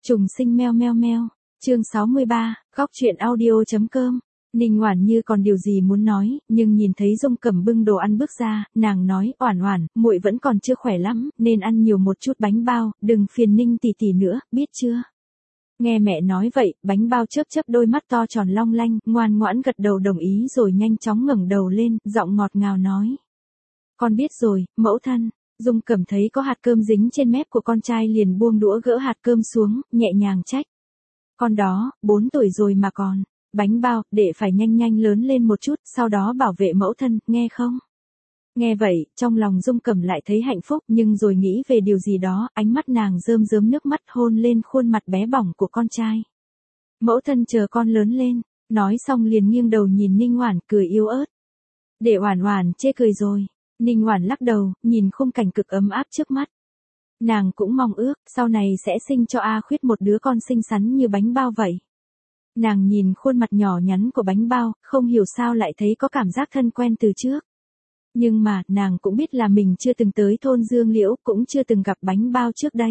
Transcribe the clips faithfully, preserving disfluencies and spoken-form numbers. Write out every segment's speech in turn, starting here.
Trùng sinh meo meo meo. Chương sáu mươi ba, góc truyện audio.com. Ninh Oản như còn điều gì muốn nói, nhưng nhìn thấy Dung Cẩm bưng đồ ăn bước ra, nàng nói, "Oản Oản, muội vẫn còn chưa khỏe lắm, nên ăn nhiều một chút bánh bao, đừng phiền Ninh tỷ tỷ nữa, biết chưa?" Nghe mẹ nói vậy, bánh bao chớp chớp đôi mắt to tròn long lanh, ngoan ngoãn gật đầu đồng ý rồi nhanh chóng ngẩng đầu lên, giọng ngọt ngào nói: "Con biết rồi, mẫu thân." Dung Cẩm thấy có hạt cơm dính trên mép của con trai liền buông đũa gỡ hạt cơm xuống, nhẹ nhàng trách: "Con đó, bốn tuổi rồi mà còn. Bánh bao, để phải nhanh nhanh lớn lên một chút, sau đó bảo vệ mẫu thân, nghe không?" Nghe vậy, trong lòng Dung Cẩm lại thấy hạnh phúc, nhưng rồi nghĩ về điều gì đó, ánh mắt nàng rơm rớm nước mắt hôn lên khuôn mặt bé bỏng của con trai. "Mẫu thân chờ con lớn lên." Nói xong liền nghiêng đầu nhìn Ninh Oản, cười yếu ớt. Để Oản Oản chê cười rồi. Ninh Oản lắc đầu, nhìn khung cảnh cực ấm áp trước mắt. Nàng cũng mong ước, sau này sẽ sinh cho A Khuyết một đứa con xinh xắn như bánh bao vậy. Nàng nhìn khuôn mặt nhỏ nhắn của bánh bao, không hiểu sao lại thấy có cảm giác thân quen từ trước. Nhưng mà, nàng cũng biết là mình chưa từng tới thôn Dương Liễu, cũng chưa từng gặp bánh bao trước đây.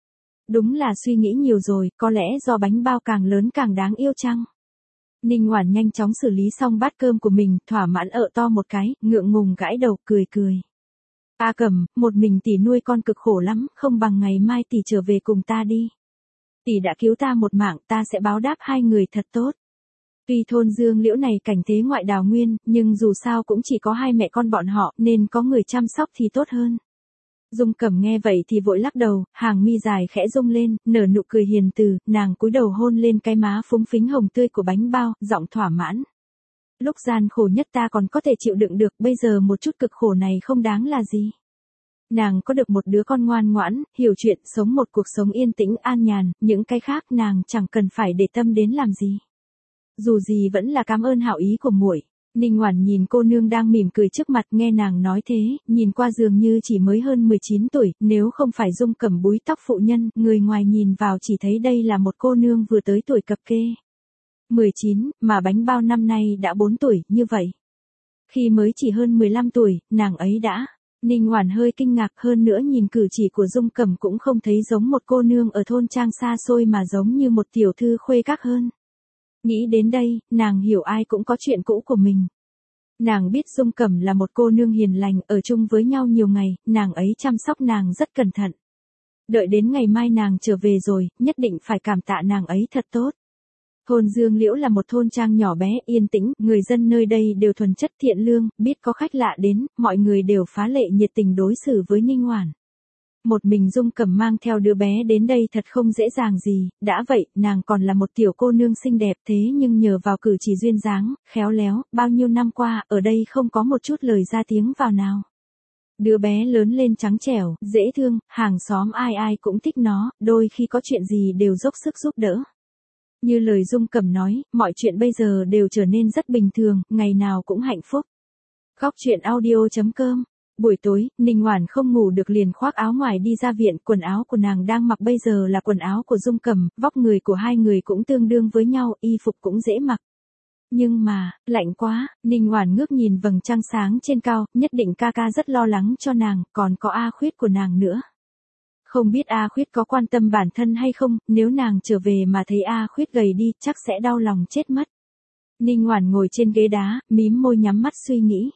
Đúng là suy nghĩ nhiều rồi, có lẽ do bánh bao càng lớn càng đáng yêu chăng? Ninh Oản nhanh chóng xử lý xong bát cơm của mình, thỏa mãn ợ to một cái, ngượng ngùng gãi đầu, cười cười. "A Cẩm, một mình tỷ nuôi con cực khổ lắm, không bằng ngày mai tỷ trở về cùng ta đi. Tỷ đã cứu ta một mạng, ta sẽ báo đáp hai người thật tốt." Tuy thôn Dương Liễu này cảnh thế ngoại đào nguyên, nhưng dù sao cũng chỉ có hai mẹ con bọn họ, nên có người chăm sóc thì tốt hơn. Dung Cẩm nghe vậy thì vội lắc đầu, hàng mi dài khẽ rung lên, nở nụ cười hiền từ, nàng cúi đầu hôn lên cái má phúng phính hồng tươi của bánh bao, giọng thỏa mãn. "Lúc gian khổ nhất ta còn có thể chịu đựng được, bây giờ một chút cực khổ này không đáng là gì." Nàng có được một đứa con ngoan ngoãn, hiểu chuyện, sống một cuộc sống yên tĩnh an nhàn, những cái khác nàng chẳng cần phải để tâm đến làm gì. Dù gì vẫn là cảm ơn hảo ý của muội. Ninh Oản nhìn cô nương đang mỉm cười trước mặt, nghe nàng nói thế, nhìn qua dường như chỉ mới hơn mười chín tuổi, nếu không phải Dung Cẩm búi tóc phụ nhân, người ngoài nhìn vào chỉ thấy đây là một cô nương vừa tới tuổi cập kê. mười chín, mà bánh bao năm nay đã bốn tuổi, như vậy. Khi mới chỉ hơn mười lăm tuổi, nàng ấy đã. Ninh Oản hơi kinh ngạc, hơn nữa nhìn cử chỉ của Dung Cẩm cũng không thấy giống một cô nương ở thôn trang xa xôi mà giống như một tiểu thư khuê các hơn. Nghĩ đến đây, nàng hiểu ai cũng có chuyện cũ của mình. Nàng biết Dung Cẩm là một cô nương hiền lành, ở chung với nhau nhiều ngày, nàng ấy chăm sóc nàng rất cẩn thận. Đợi đến ngày mai nàng trở về rồi, nhất định phải cảm tạ nàng ấy thật tốt. Thôn Dương Liễu là một thôn trang nhỏ bé, yên tĩnh, người dân nơi đây đều thuần chất thiện lương, biết có khách lạ đến, mọi người đều phá lệ nhiệt tình đối xử với Ninh Oản. Một mình Dung Cẩm mang theo đứa bé đến đây thật không dễ dàng gì, đã vậy, nàng còn là một tiểu cô nương xinh đẹp thế nhưng nhờ vào cử chỉ duyên dáng, khéo léo, bao nhiêu năm qua, ở đây không có một chút lời ra tiếng vào nào. Đứa bé lớn lên trắng trẻo, dễ thương, hàng xóm ai ai cũng thích nó, đôi khi có chuyện gì đều dốc sức giúp đỡ. Như lời Dung Cẩm nói, mọi chuyện bây giờ đều trở nên rất bình thường, ngày nào cũng hạnh phúc. Góc truyện audio.com. Buổi tối, Ninh Oản không ngủ được liền khoác áo ngoài đi ra viện, quần áo của nàng đang mặc bây giờ là quần áo của Dung Cẩm, vóc người của hai người cũng tương đương với nhau, y phục cũng dễ mặc. Nhưng mà, lạnh quá, Ninh Oản ngước nhìn vầng trăng sáng trên cao, nhất định ca ca rất lo lắng cho nàng, còn có A Khuyết của nàng nữa. Không biết A Khuyết có quan tâm bản thân hay không, nếu nàng trở về mà thấy A Khuyết gầy đi, chắc sẽ đau lòng chết mất. Ninh Oản ngồi trên ghế đá, mím môi nhắm mắt suy nghĩ.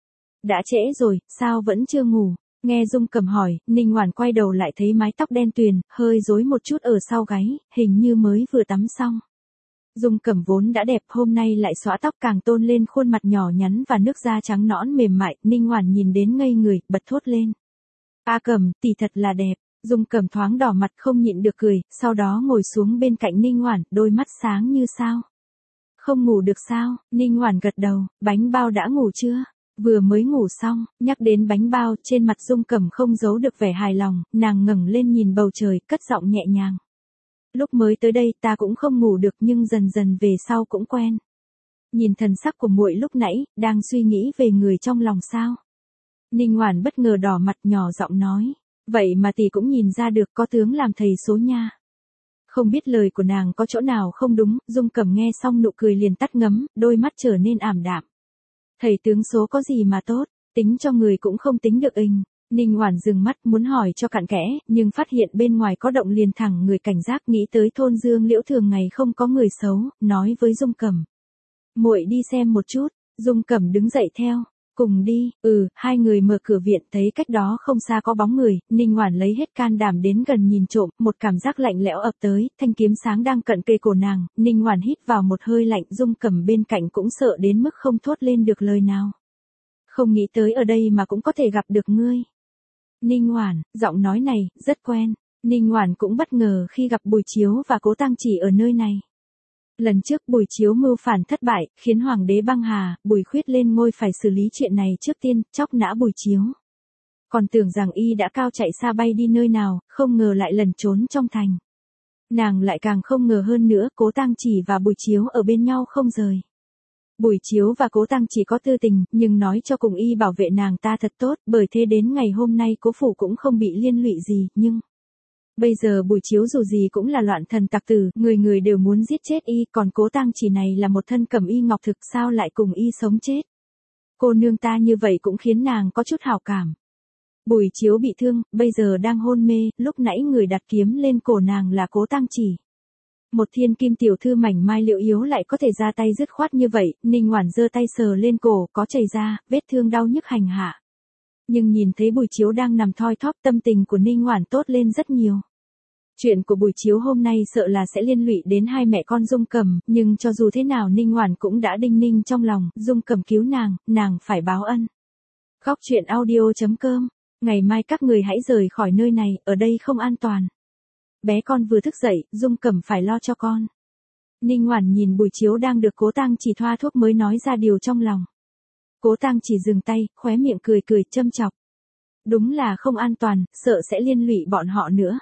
Đã trễ rồi, sao vẫn chưa ngủ? Nghe Dung Cẩm hỏi, Ninh Oản quay đầu lại thấy mái tóc đen tuyền, hơi rối một chút ở sau gáy, hình như mới vừa tắm xong. Dung Cẩm vốn đã đẹp, hôm nay lại xõa tóc càng tôn lên khuôn mặt nhỏ nhắn và nước da trắng nõn mềm mại, Ninh Oản nhìn đến ngây người, bật thốt lên. "A Cẩm, tỷ thật là đẹp." Dung Cẩm thoáng đỏ mặt không nhịn được cười, sau đó ngồi xuống bên cạnh Ninh Oản, đôi mắt sáng như sao. "Không ngủ được sao?" Ninh Oản gật đầu, "Bánh bao đã ngủ chưa?" "Vừa mới ngủ xong." Nhắc đến bánh bao, trên mặt Dung Cẩm không giấu được vẻ hài lòng, nàng ngẩng lên nhìn bầu trời, cất giọng nhẹ nhàng. "Lúc mới tới đây ta cũng không ngủ được nhưng dần dần về sau cũng quen." Nhìn thần sắc của muội lúc nãy, đang suy nghĩ về người trong lòng sao? Ninh Oản bất ngờ đỏ mặt, nhỏ giọng nói. "Vậy mà tỷ cũng nhìn ra được, có tướng làm thầy số nha." Không biết lời của nàng có chỗ nào không đúng, Dung Cẩm nghe xong nụ cười liền tắt ngấm, đôi mắt trở nên ảm đạm. "Thầy tướng số có gì mà tốt, tính cho người cũng không tính được ình." Ninh Oản dừng mắt muốn hỏi cho cặn kẽ, nhưng phát hiện bên ngoài có động liền thẳng người cảnh giác, nghĩ tới thôn Dương Liễu thường ngày không có người xấu, nói với Dung Cẩm. Muội đi xem một chút. Dung Cẩm đứng dậy theo. Cùng đi. Ừ, hai người mở cửa viện, thấy cách đó không xa có bóng người, Ninh Oản lấy hết can đảm đến gần nhìn trộm, một cảm giác lạnh lẽo ập tới, thanh kiếm sáng đang cận kề cổ nàng, Ninh Oản hít vào một hơi lạnh, Dung Cẩm bên cạnh cũng sợ đến mức không thốt lên được lời nào. Không nghĩ tới ở đây mà cũng có thể gặp được ngươi. Ninh Oản, giọng nói này, rất quen. Ninh Oản cũng bất ngờ khi gặp Bùi Chiếu và Cố Tăng Chỉ ở nơi này. Lần trước Bùi Chiếu mưu phản thất bại, khiến Hoàng đế băng hà, Bùi Khuyết lên ngôi phải xử lý chuyện này trước tiên, chóc nã Bùi Chiếu. Còn tưởng rằng y đã cao chạy xa bay đi nơi nào, không ngờ lại lẩn trốn trong thành. Nàng lại càng không ngờ hơn nữa, Cố Tăng Chỉ và Bùi Chiếu ở bên nhau không rời. Bùi Chiếu và Cố Tăng Chỉ có tư tình, nhưng nói cho cùng y bảo vệ nàng ta thật tốt, bởi thế đến ngày hôm nay Cố phủ cũng không bị liên lụy gì, nhưng... Bây giờ Bùi Chiếu dù gì cũng là loạn thần tặc tử, người người đều muốn giết chết y, còn Cố Tăng Chỉ này là một thân cẩm y ngọc thực, sao lại cùng y sống chết. Cô nương ta như vậy cũng khiến nàng có chút hảo cảm. Bùi Chiếu bị thương, bây giờ đang hôn mê, lúc nãy người đặt kiếm lên cổ nàng là Cố Tăng Chỉ. Một thiên kim tiểu thư mảnh mai liệu yếu lại có thể ra tay dứt khoát như vậy, Ninh Oản giơ tay sờ lên cổ, có chảy ra, vết thương đau nhức hành hạ. Nhưng nhìn thấy Bùi Chiếu đang nằm thoi thóp, tâm tình của Ninh Oản tốt lên rất nhiều. Chuyện của Bùi Chiếu hôm nay sợ là sẽ liên lụy đến hai mẹ con Dung Cẩm, nhưng cho dù thế nào Ninh Oản cũng đã đinh ninh trong lòng, Dung Cẩm cứu nàng, nàng phải báo ân. Góc truyện audio chấm com. Ngày mai các người hãy rời khỏi nơi này, ở đây không an toàn. Bé con vừa thức dậy, Dung Cẩm phải lo cho con. Ninh Oản nhìn Bùi Chiếu đang được Cố Tăng Chỉ thoa thuốc mới nói ra điều trong lòng. Cố Tăng Chỉ dừng tay, khóe miệng cười cười châm chọc. Đúng là không an toàn, sợ sẽ liên lụy bọn họ nữa.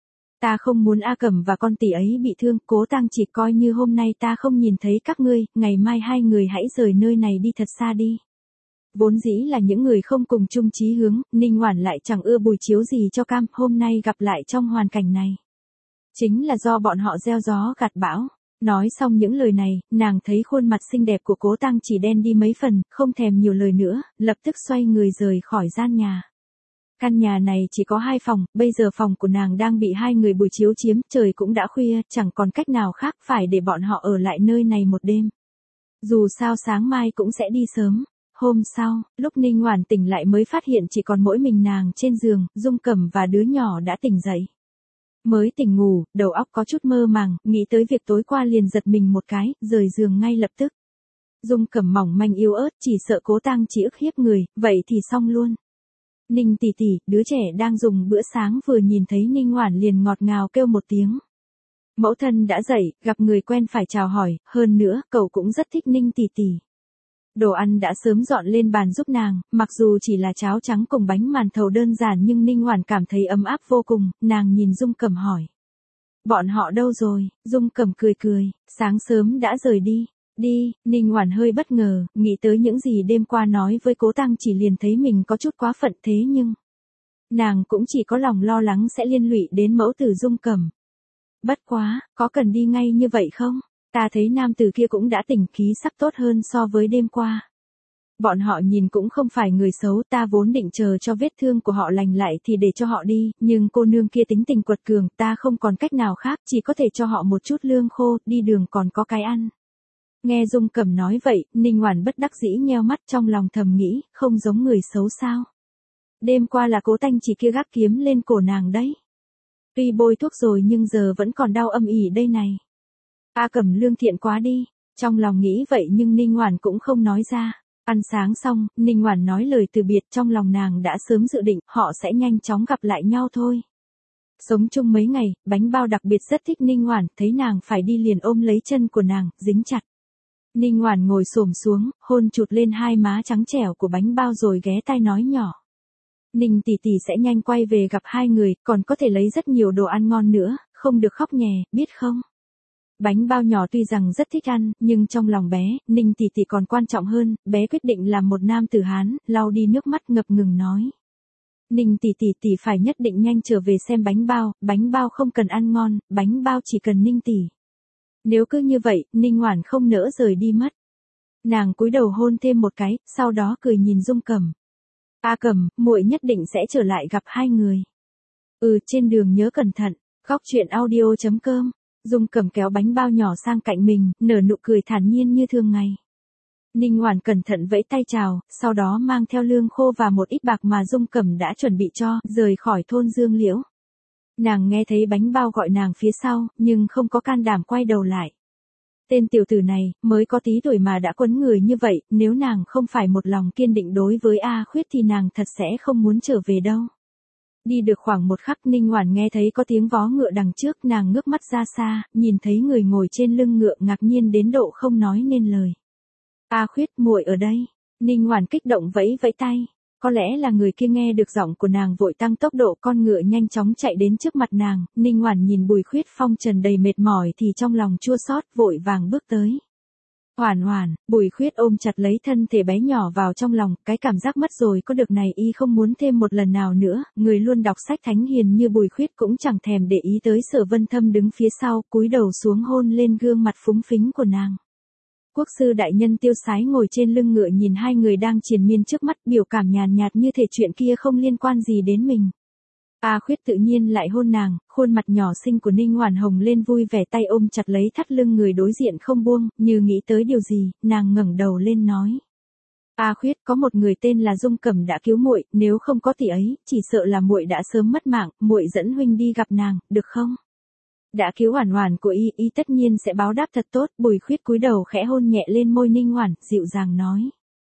Ta không muốn A Cẩm và con tỷ ấy bị thương, Cố Tăng Chỉ coi như hôm nay ta không nhìn thấy các ngươi, ngày mai hai người hãy rời nơi này đi thật xa đi. Vốn dĩ là những người không cùng chung chí hướng, Ninh Oản lại chẳng ưa Bùi Chiếu gì cho cam, hôm nay gặp lại trong hoàn cảnh này. Chính là do bọn họ gieo gió gặt bão. Nói xong những lời này, nàng thấy khuôn mặt xinh đẹp của Cố Tăng Chỉ đen đi mấy phần, không thèm nhiều lời nữa, lập tức xoay người rời khỏi gian nhà. Căn nhà này chỉ có hai phòng, bây giờ phòng của nàng đang bị hai người Bùi Chiếu chiếm, trời cũng đã khuya, chẳng còn cách nào khác phải để bọn họ ở lại nơi này một đêm. Dù sao sáng mai cũng sẽ đi sớm. Hôm sau, lúc Ninh Oản tỉnh lại mới phát hiện chỉ còn mỗi mình nàng trên giường, Dung Cẩm và đứa nhỏ đã tỉnh dậy. Mới tỉnh ngủ, đầu óc có chút mơ màng, nghĩ tới việc tối qua liền giật mình một cái, rời giường ngay lập tức. Dung Cẩm mỏng manh yếu ớt, chỉ sợ Cố Tăng Chỉ ức hiếp người, vậy thì xong luôn. Ninh tỷ tỷ, đứa trẻ đang dùng bữa sáng vừa nhìn thấy Ninh Oản liền ngọt ngào kêu một tiếng. Mẫu thân đã dậy, gặp người quen phải chào hỏi, hơn nữa, cậu cũng rất thích Ninh tỷ tỷ. Đồ ăn đã sớm dọn lên bàn giúp nàng, mặc dù chỉ là cháo trắng cùng bánh màn thầu đơn giản nhưng Ninh Oản cảm thấy ấm áp vô cùng, nàng nhìn Dung Cẩm hỏi. Bọn họ đâu rồi? Dung Cẩm cười cười, sáng sớm đã rời đi. Đi, Ninh Oản hơi bất ngờ, nghĩ tới những gì đêm qua nói với Cố Tăng Chỉ liền thấy mình có chút quá phận thế nhưng... Nàng cũng chỉ có lòng lo lắng sẽ liên lụy đến mẫu tử Dung Cẩm. Bất quá, có cần đi ngay như vậy không? Ta thấy nam tử kia cũng đã tỉnh khí sắc tốt hơn so với đêm qua. Bọn họ nhìn cũng không phải người xấu, ta vốn định chờ cho vết thương của họ lành lại thì để cho họ đi, nhưng cô nương kia tính tình quật cường, ta không còn cách nào khác, chỉ có thể cho họ một chút lương khô, đi đường còn có cái ăn. Nghe Dung Cẩm nói vậy, Ninh Oản bất đắc dĩ nheo mắt trong lòng thầm nghĩ, không giống người xấu sao. Đêm qua là Cố Tăng Chỉ kia gác kiếm lên cổ nàng đấy. Tuy bôi thuốc rồi nhưng giờ vẫn còn đau âm ỉ đây này. A Cẩm lương thiện quá đi, trong lòng nghĩ vậy nhưng Ninh Oản cũng không nói ra. Ăn sáng xong, Ninh Oản nói lời từ biệt, trong lòng nàng đã sớm dự định, họ sẽ nhanh chóng gặp lại nhau thôi. Sống chung mấy ngày, Bánh Bao đặc biệt rất thích Ninh Oản, thấy nàng phải đi liền ôm lấy chân của nàng, dính chặt. Ninh Oản ngồi xổm xuống, hôn chụt lên hai má trắng trẻo của Bánh Bao rồi ghé tai nói nhỏ. Ninh tỷ tỷ sẽ nhanh quay về gặp hai người, còn có thể lấy rất nhiều đồ ăn ngon nữa, không được khóc nhè, biết không? Bánh Bao nhỏ tuy rằng rất thích ăn, nhưng trong lòng bé, Ninh tỷ tỷ còn quan trọng hơn, bé quyết định làm một nam tử Hán, lau đi nước mắt ngập ngừng nói. Ninh tỷ tỷ tỷ phải nhất định nhanh trở về xem Bánh Bao, Bánh Bao không cần ăn ngon, Bánh Bao chỉ cần Ninh tỷ. Nếu cứ như vậy, Ninh Oản không nỡ rời đi mất. Nàng cúi đầu hôn thêm một cái, sau đó cười nhìn Dung Cẩm. A Cẩm, muội nhất định sẽ trở lại gặp hai người. Ừ, trên đường nhớ cẩn thận. Góc truyện audio chấm com. Dung Cẩm kéo bánh bao nhỏ sang cạnh mình, nở nụ cười thản nhiên như thường ngày. Ninh Ngoản cẩn thận vẫy tay chào, sau đó mang theo lương khô và một ít bạc mà Dung Cẩm đã chuẩn bị cho, rời khỏi thôn Dương Liễu. Nàng nghe thấy bánh bao gọi nàng phía sau, nhưng không có can đảm quay đầu lại. Tên tiểu tử này, mới có tí tuổi mà đã quấn người như vậy, nếu nàng không phải một lòng kiên định đối với A Khuyết thì nàng thật sẽ không muốn trở về đâu. Đi được khoảng một khắc Ninh Ngoản nghe thấy có tiếng vó ngựa đằng trước, nàng ngước mắt ra xa, nhìn thấy người ngồi trên lưng ngựa ngạc nhiên đến độ không nói nên lời. A Khuyết, muội ở đây. Ninh Ngoản kích động vẫy vẫy tay. Có lẽ là người kia nghe được giọng của nàng vội tăng tốc độ, con ngựa nhanh chóng chạy đến trước mặt nàng. Ninh Ngoản nhìn Bùi Khuyết phong trần đầy mệt mỏi thì trong lòng chua xót, vội vàng bước tới. Hoản Hoản, Bùi Khuyết ôm chặt lấy thân thể bé nhỏ vào trong lòng, cái cảm giác mất rồi có được này y không muốn thêm một lần nào nữa. Người luôn đọc sách thánh hiền như Bùi Khuyết cũng chẳng thèm để ý tới Sở Vân Thâm đứng phía sau, cúi đầu xuống hôn lên gương mặt phúng phính của nàng. Quốc sư đại nhân tiêu sái ngồi trên lưng ngựa nhìn hai người đang triền miên trước mắt, biểu cảm nhàn nhạt như thể chuyện kia không liên quan gì đến mình. A Khuyết tự nhiên lại hôn nàng, khuôn mặt nhỏ xinh của Ninh Ngoản hồng lên vui vẻ, tay ôm chặt lấy thắt lưng người đối diện không buông, như nghĩ tới điều gì, nàng ngẩng đầu lên nói. A Khuyết, có một người tên là Dung Cẩm đã cứu muội, nếu không có tỷ ấy, chỉ sợ là muội đã sớm mất mạng, muội dẫn huynh đi gặp nàng, được không? Đã cứu Hoản Hoản của y, y tất nhiên sẽ báo đáp thật tốt. Bùi Khuyết cúi đầu khẽ hôn nhẹ lên môi Ninh Ngoản, dịu dàng nói.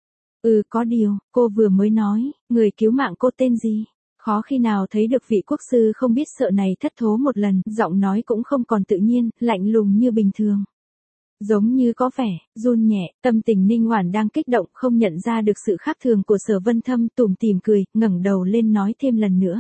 Ừ, có điều, cô vừa mới nói, người cứu mạng cô tên gì? Khó khi nào thấy được vị quốc sư không biết sợ này thất thố một lần, giọng nói cũng không còn tự nhiên, lạnh lùng như bình thường. Giống như có vẻ, run nhẹ, tâm tình Ninh Ngoản đang kích động, không nhận ra được sự khác thường của Sở Vân Thâm, tủm tỉm cười, ngẩng đầu lên nói thêm lần nữa.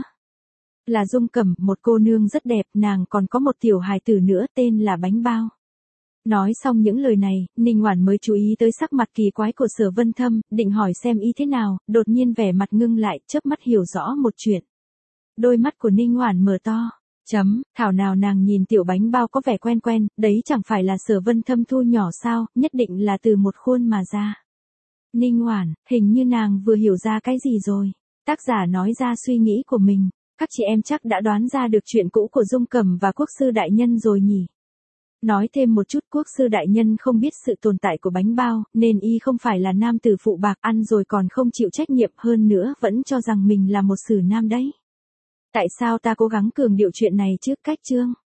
Là Dung Cẩm, một cô nương rất đẹp, nàng còn có một tiểu hài tử nữa tên là Bánh Bao. Nói xong những lời này, Ninh Ngoản mới chú ý tới sắc mặt kỳ quái của Sở Vân Thâm, định hỏi xem ý thế nào, đột nhiên vẻ mặt ngưng lại, chớp mắt hiểu rõ một chuyện. Đôi mắt của Ninh Ngoản mở to. Chấm, thảo nào nàng nhìn tiểu Bánh Bao có vẻ quen quen, đấy chẳng phải là Sở Vân Thâm thu nhỏ sao, nhất định là từ một khuôn mà ra. Ninh Ngoản, hình như nàng vừa hiểu ra cái gì rồi. Tác giả nói ra suy nghĩ của mình. Các chị em chắc đã đoán ra được chuyện cũ của Dung Cẩm và Quốc sư đại nhân rồi nhỉ? Nói thêm một chút, Quốc sư đại nhân không biết sự tồn tại của Bánh Bao, nên y không phải là nam tử phụ bạc, ăn rồi còn không chịu trách nhiệm, hơn nữa vẫn cho rằng mình là một sử nam đấy. Tại sao ta cố gắng cường điệu chuyện này trước cách chương?